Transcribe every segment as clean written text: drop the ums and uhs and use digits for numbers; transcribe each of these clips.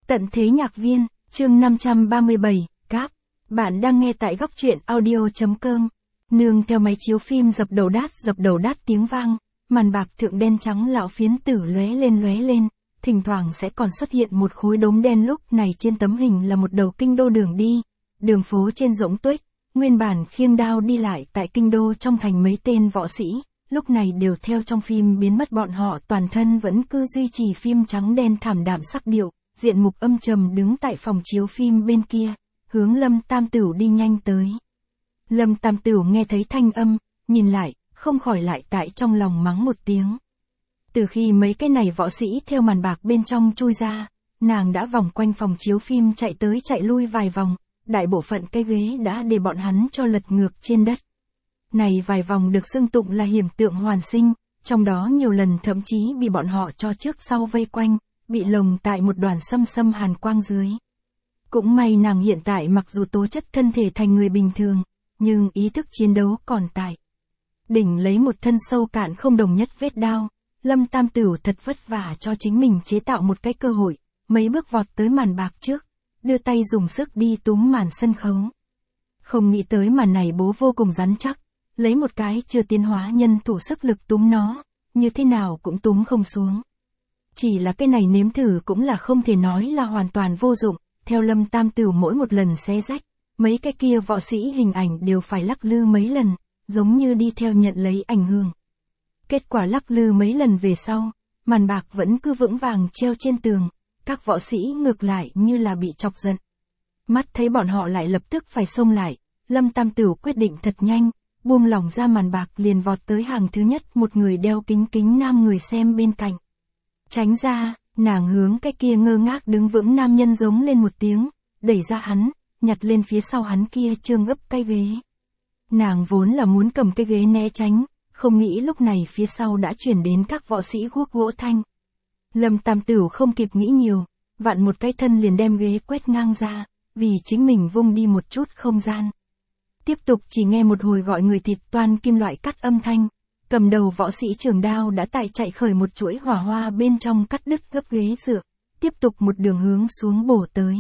Tận thế nhạc viên, chương 537, Cáp. Bạn đang nghe tại góc truyện audio.com. Nương theo máy chiếu phim dập đầu đát tiếng vang, màn bạc thượng đen trắng lão phiến tử lóe lên, thỉnh thoảng sẽ còn xuất hiện một khối đốm đen, lúc này trên tấm hình là một đầu kinh đô đường đi, đường phố trên rỗng tuếch, nguyên bản khiêng đao đi lại tại kinh đô trong thành mấy tên võ sĩ, lúc này đều theo trong phim biến mất, bọn họ toàn thân vẫn cứ duy trì phim trắng đen thảm đạm sắc điệu. Diện mục âm trầm đứng tại phòng chiếu phim bên kia, hướng Lâm Tam Tửu đi nhanh tới. Lâm Tam Tửu nghe thấy thanh âm, nhìn lại, không khỏi lại tại trong lòng mắng một tiếng. Từ khi mấy cái này võ sĩ theo màn bạc bên trong chui ra, nàng đã vòng quanh phòng chiếu phim chạy tới chạy lui vài vòng, đại bộ phận cái ghế đã để bọn hắn cho lật ngược trên đất. Này vài vòng được xưng tụng là hiểm tượng hoàn sinh, trong đó nhiều lần thậm chí bị bọn họ cho trước sau vây quanh, bị lồng tại một đoàn xâm hàn quang dưới. Cũng may nàng hiện tại mặc dù tố chất thân thể thành người bình thường, nhưng ý thức chiến đấu còn tại. Đỉnh lấy một thân sâu cạn không đồng nhất vết đao, Lâm Tam Tửu thật vất vả cho chính mình chế tạo một cái cơ hội, mấy bước vọt tới màn bạc trước, đưa tay dùng sức đi túm màn sân khấu. Không nghĩ tới màn này bố vô cùng rắn chắc, lấy một cái chưa tiến hóa nhân thủ sức lực túm nó, như thế nào cũng túm không xuống. Chỉ là cái này nếm thử cũng là không thể nói là hoàn toàn vô dụng, theo Lâm Tam Tửu mỗi một lần xé rách, mấy cái kia võ sĩ hình ảnh đều phải lắc lư mấy lần, giống như đi theo nhận lấy ảnh hưởng. Kết quả lắc lư mấy lần về sau, màn bạc vẫn cứ vững vàng treo trên tường, các võ sĩ ngược lại như là bị chọc giận. Mắt thấy bọn họ lại lập tức phải xông lại, Lâm Tam Tửu quyết định thật nhanh, buông lỏng ra màn bạc liền vọt tới hàng thứ nhất, một người đeo kính nam người xem bên cạnh. Tránh ra, nàng hướng cái kia ngơ ngác đứng vững nam nhân giống lên một tiếng, đẩy ra hắn, nhặt lên phía sau hắn kia trương ấp cái ghế. Nàng vốn là muốn cầm cái ghế né tránh, không nghĩ lúc này phía sau đã chuyển đến các võ sĩ guốc gỗ thanh. Lâm Tam Tửu không kịp nghĩ nhiều, vặn một cái thân liền đem ghế quét ngang ra, vì chính mình vung đi một chút không gian. Tiếp tục chỉ nghe một hồi gọi người thịt toan kim loại cắt âm thanh. Cầm đầu võ sĩ trường đao đã tại chạy khởi một chuỗi hỏa hoa bên trong cắt đứt gấp ghế dựa, tiếp tục một đường hướng xuống bổ tới.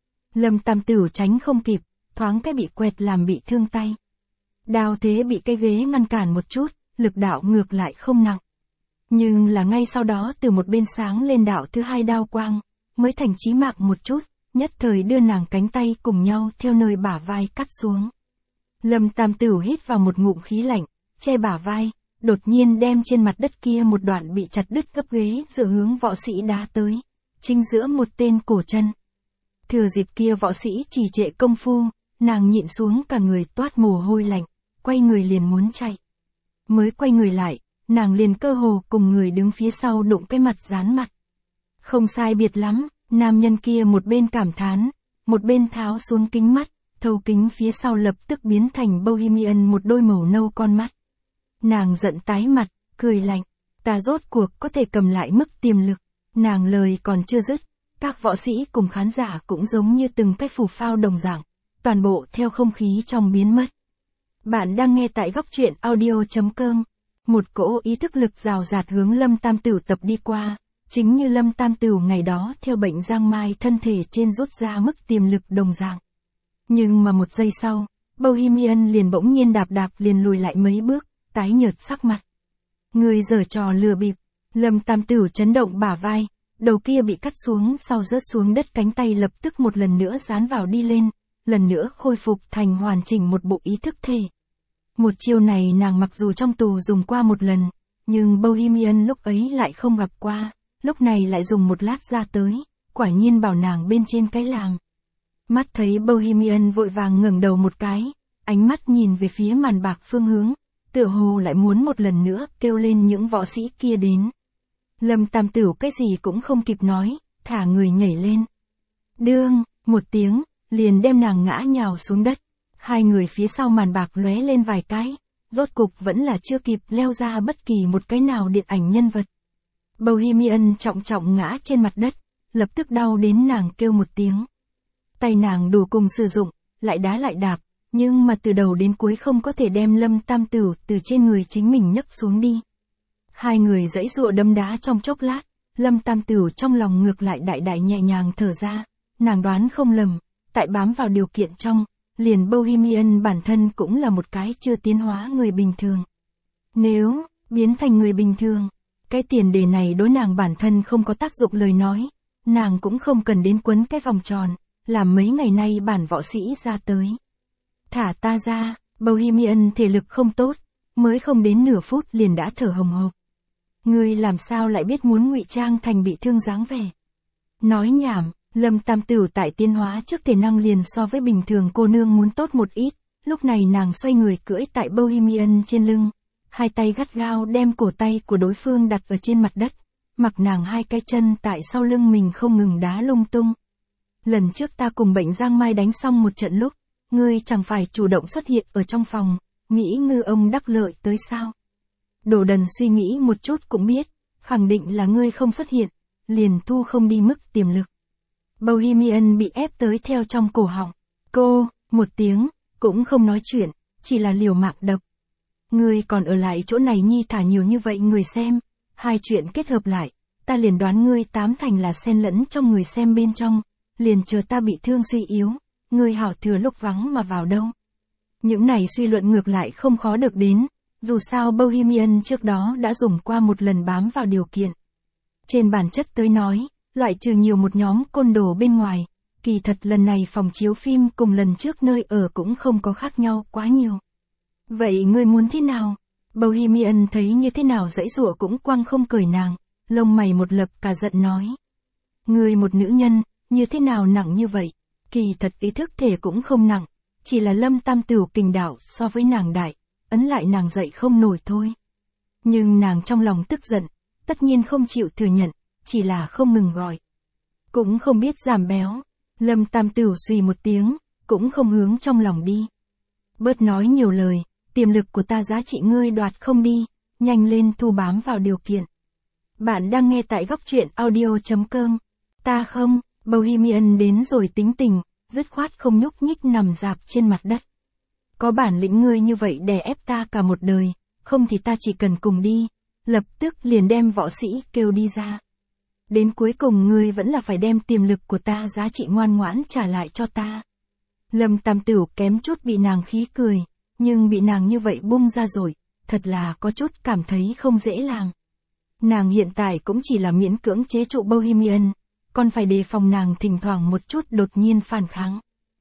Lâm Tam Tửu tránh không kịp, thoáng cái bị quẹt làm bị thương tay. Đao thế bị cái ghế ngăn cản một chút, lực đạo ngược lại không nặng. Nhưng là ngay sau đó từ một bên sáng lên đạo thứ hai đao quang, mới thành chí mạng một chút, nhất thời đưa nàng cánh tay cùng nhau theo nơi bả vai cắt xuống. Lâm Tam Tửu hít vào một ngụm khí lạnh, che bả vai. Đột nhiên đem trên mặt đất kia một đoạn bị chặt đứt gấp ghế dựa hướng võ sĩ đá tới, chính giữa một tên cổ chân. Thừa dịp kia võ sĩ trì trệ công phu, nàng nhịn xuống cả người toát mồ hôi lạnh, quay người liền muốn chạy. Mới quay người lại, nàng liền cơ hồ cùng người đứng phía sau đụng cái mặt dán mặt. Không sai biệt lắm, nam nhân kia một bên cảm thán, một bên tháo xuống kính mắt, thấu kính phía sau lập tức biến thành Bohemian một đôi màu nâu con mắt. Nàng giận tái mặt, cười lạnh, ta rốt cuộc có thể cầm lại mức tiềm lực. Nàng lời còn chưa dứt, các võ sĩ cùng khán giả cũng giống như từng cái phù phao đồng dạng, toàn bộ theo không khí trong biến mất. Bạn đang nghe tại góc truyện audio.com. Một cỗ ý thức lực rào rạt hướng Lâm Tam Tửu tập đi qua, chính như Lâm Tam Tửu ngày đó theo bệnh giang mai thân thể trên rút ra mức tiềm lực đồng dạng. Nhưng mà một giây sau, Bohemian liền bỗng nhiên đạp liền lùi lại mấy bước, tái nhợt sắc mặt. Người giở trò lừa bịp. Lâm Tam Tửu chấn động bả vai, đầu kia bị cắt xuống sau rớt xuống đất, cánh tay lập tức một lần nữa dán vào đi lên, lần nữa khôi phục thành hoàn chỉnh một bộ ý thức thể. Một chiêu này nàng mặc dù trong tù dùng qua một lần, nhưng Bohemian lúc ấy lại không gặp qua, lúc này lại dùng một lát ra tới, quả nhiên bảo nàng bên trên cái làm. Mắt thấy Bohemian vội vàng ngẩng đầu một cái, ánh mắt nhìn về phía màn bạc phương hướng, tựa hồ lại muốn một lần nữa kêu lên những võ sĩ kia đến. Lâm Tam Tửu cái gì cũng không kịp nói, thả người nhảy lên. Đương, một tiếng, liền đem nàng ngã nhào xuống đất. Hai người phía sau màn bạc lóe lên vài cái, rốt cục vẫn là chưa kịp leo ra bất kỳ một cái nào điện ảnh nhân vật. Bohemian trọng ngã trên mặt đất, lập tức đau đến nàng kêu một tiếng. Tay nàng đủ cùng sử dụng, lại đá lại đạp, nhưng mà từ đầu đến cuối không có thể đem Lâm Tam Tửu từ trên người chính mình nhấc xuống đi. Hai người giãy giụa đấm đá trong chốc lát, Lâm Tam Tửu trong lòng ngược lại đại đại nhẹ nhàng thở ra, nàng đoán không lầm, tại bám vào điều kiện trong, liền Bohemian bản thân cũng là một cái chưa tiến hóa người bình thường. Nếu biến thành người bình thường, cái tiền đề này đối nàng bản thân không có tác dụng lời nói, nàng cũng không cần đến quấn cái vòng tròn, làm mấy ngày nay bản võ sĩ ra tới. Thả ta ra, Bohemian thể lực không tốt, mới không đến nửa phút liền đã thở hồng hộc. Ngươi làm sao lại biết muốn ngụy trang thành bị thương dáng vẻ? Nói nhảm, Lâm Tam Tửu tại tiến hóa trước thể năng liền so với bình thường cô nương muốn tốt một ít, lúc này nàng xoay người cưỡi tại Bohemian trên lưng, hai tay gắt gao đem cổ tay của đối phương đặt ở trên mặt đất, mặc nàng hai cái chân tại sau lưng mình không ngừng đá lung tung. Lần trước ta cùng Bệnh Giang Mai đánh xong một trận lúc, ngươi chẳng phải chủ động xuất hiện ở trong phòng, nghĩ ngư ông đắc lợi tới sao? Đồ đần suy nghĩ một chút cũng biết, khẳng định là ngươi không xuất hiện, liền thu không đi mức tiềm lực. Bohemian bị ép tới theo trong cổ họng. Cô, một tiếng, cũng không nói chuyện, chỉ là liều mạng đập. Ngươi còn ở lại chỗ này nhi thả nhiều như vậy người xem, hai chuyện kết hợp lại, ta liền đoán ngươi tám thành là xen lẫn trong người xem bên trong, liền chờ ta bị thương suy yếu, ngươi hảo thừa lúc vắng mà vào đâu. Những này suy luận ngược lại không khó được đến, dù sao Bohemian trước đó đã dùng qua một lần bám vào điều kiện. Trên bản chất tới nói, loại trừ nhiều một nhóm côn đồ bên ngoài, kỳ thật lần này phòng chiếu phim cùng lần trước nơi ở cũng không có khác nhau quá nhiều. Vậy ngươi muốn thế nào? Bohemian thấy như thế nào dãy dụa cũng quăng không cười nàng, lông mày một lập cả giận nói. Ngươi một nữ nhân, như thế nào nặng như vậy? Kỳ thật ý thức thể cũng không nặng, chỉ là Lâm Tam Tửu kình đạo so với nàng đại, ấn lại nàng dậy không nổi thôi. Nhưng nàng trong lòng tức giận, tất nhiên không chịu thừa nhận, chỉ là không ngừng gọi. Cũng không biết giảm béo. Lâm Tam Tửu suy một tiếng, cũng không hướng trong lòng đi. Bớt nói nhiều lời, tiềm lực của ta giá trị ngươi đoạt không đi, nhanh lên thu bám vào điều kiện. Bạn đang nghe tại góc truyện audio.com. Ta không, Bohemian đến rồi tính tình, dứt khoát không nhúc nhích nằm dạp trên mặt đất. Có bản lĩnh ngươi như vậy đè ép ta cả một đời, không thì ta chỉ cần cùng đi, lập tức liền đem võ sĩ kêu đi ra. Đến cuối cùng ngươi vẫn là phải đem tiềm lực của ta giá trị ngoan ngoãn trả lại cho ta. Lâm Tam Tửu kém chút bị nàng khí cười, nhưng bị nàng như vậy bung ra rồi, thật là có chút cảm thấy không dễ làm. Nàng hiện tại cũng chỉ là miễn cưỡng chế trụ Bohemian, còn phải đề phòng nàng thỉnh thoảng một chút đột nhiên phản kháng.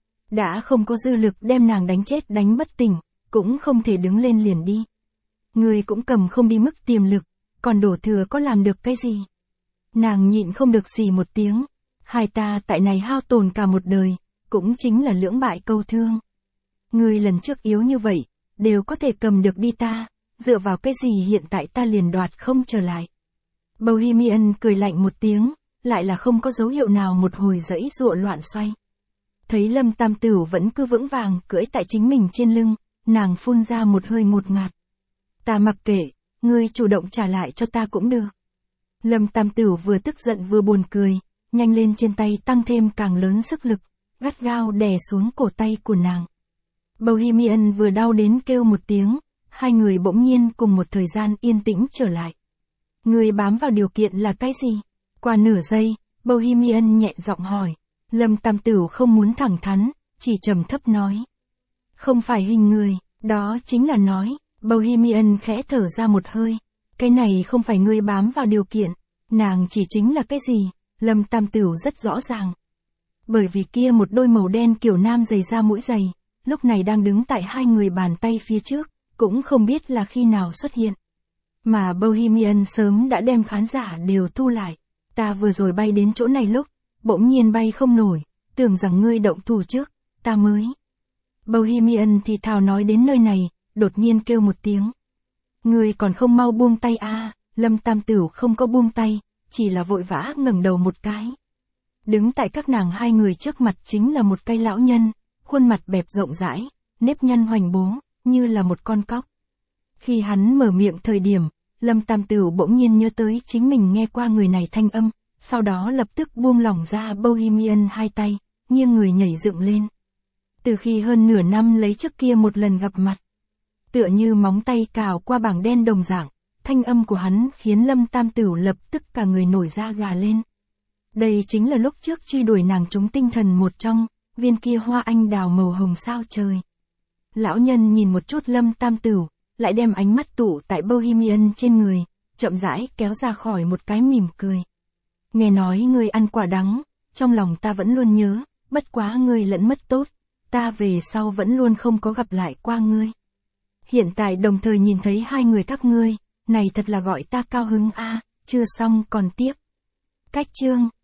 Đã không có dư lực đem nàng đánh chết đánh bất tỉnh, cũng không thể đứng lên liền đi. Người cũng cầm không đi mức tiềm lực, còn đổ thừa có làm được cái gì? Nàng nhịn không được xì một tiếng, hai ta tại này hao tổn cả một đời, cũng chính là lưỡng bại câu thương. Người lần trước yếu như vậy, đều có thể cầm được đi ta, dựa vào cái gì hiện tại ta liền đoạt không trở lại. Bohemian cười lạnh một tiếng, lại là không có dấu hiệu nào một hồi dãy giụa loạn xoay. Thấy Lâm Tam Tửu vẫn cứ vững vàng cưỡi tại chính mình trên lưng, nàng phun ra một hơi ngột ngạt. Ta mặc kệ, ngươi chủ động trả lại cho ta cũng được. Lâm Tam Tửu vừa tức giận vừa buồn cười, nhanh lên trên tay tăng thêm càng lớn sức lực, gắt gao đè xuống cổ tay của nàng. Bohemian vừa đau đến kêu một tiếng, hai người bỗng nhiên cùng một thời gian yên tĩnh trở lại. Ngươi bám vào điều kiện là cái gì? Qua nửa giây, Bohemian nhẹ giọng hỏi. Lâm Tam Tửu không muốn thẳng thắn, chỉ trầm thấp nói. Không phải hình người, đó chính là nói. Bohemian khẽ thở ra một hơi. Cái này không phải ngươi bám vào điều kiện, nàng chỉ chính là cái gì? Lâm Tam Tửu rất rõ ràng. Bởi vì kia một đôi màu đen kiểu nam giày da mũi giày, lúc này đang đứng tại hai người bàn tay phía trước, cũng không biết là khi nào xuất hiện. Mà Bohemian sớm đã đem khán giả đều thu lại. Ta vừa rồi bay đến chỗ này lúc, bỗng nhiên bay không nổi, tưởng rằng ngươi động thủ trước, ta mới. Bohemian thì thào nói đến nơi này, đột nhiên kêu một tiếng. Ngươi còn không mau buông tay à? Lâm Tam Tửu không có buông tay, chỉ là vội vã ngẩng đầu một cái. Đứng tại các nàng hai người trước mặt chính là một cây lão nhân, khuôn mặt bẹp rộng rãi, nếp nhăn hoành bố, như là một con cóc. Khi hắn mở miệng thời điểm, Lâm Tam Tửu bỗng nhiên nhớ tới chính mình nghe qua người này thanh âm, sau đó lập tức buông lỏng ra Bohemian hai tay, nghiêng người nhảy dựng lên. Từ khi hơn nửa năm lấy trước kia một lần gặp mặt, tựa như móng tay cào qua bảng đen đồng dạng, Thanh âm của hắn khiến Lâm Tam Tửu lập tức cả người nổi da gà lên. Đây chính là lúc trước truy đuổi nàng trúng tinh thần một trong, viên kia hoa anh đào màu hồng sao trời. Lão nhân nhìn một chút Lâm Tam Tửu, lại đem ánh mắt tụ tại Bohemian trên người, chậm rãi kéo ra khỏi một cái mỉm cười. Nghe nói ngươi ăn quả đắng, trong lòng ta vẫn luôn nhớ, bất quá ngươi lẫn mất tốt, ta về sau vẫn luôn không có gặp lại qua ngươi. Hiện tại đồng thời nhìn thấy hai người các ngươi, này thật là gọi ta cao hứng a. Chưa xong còn tiếp. Cách chương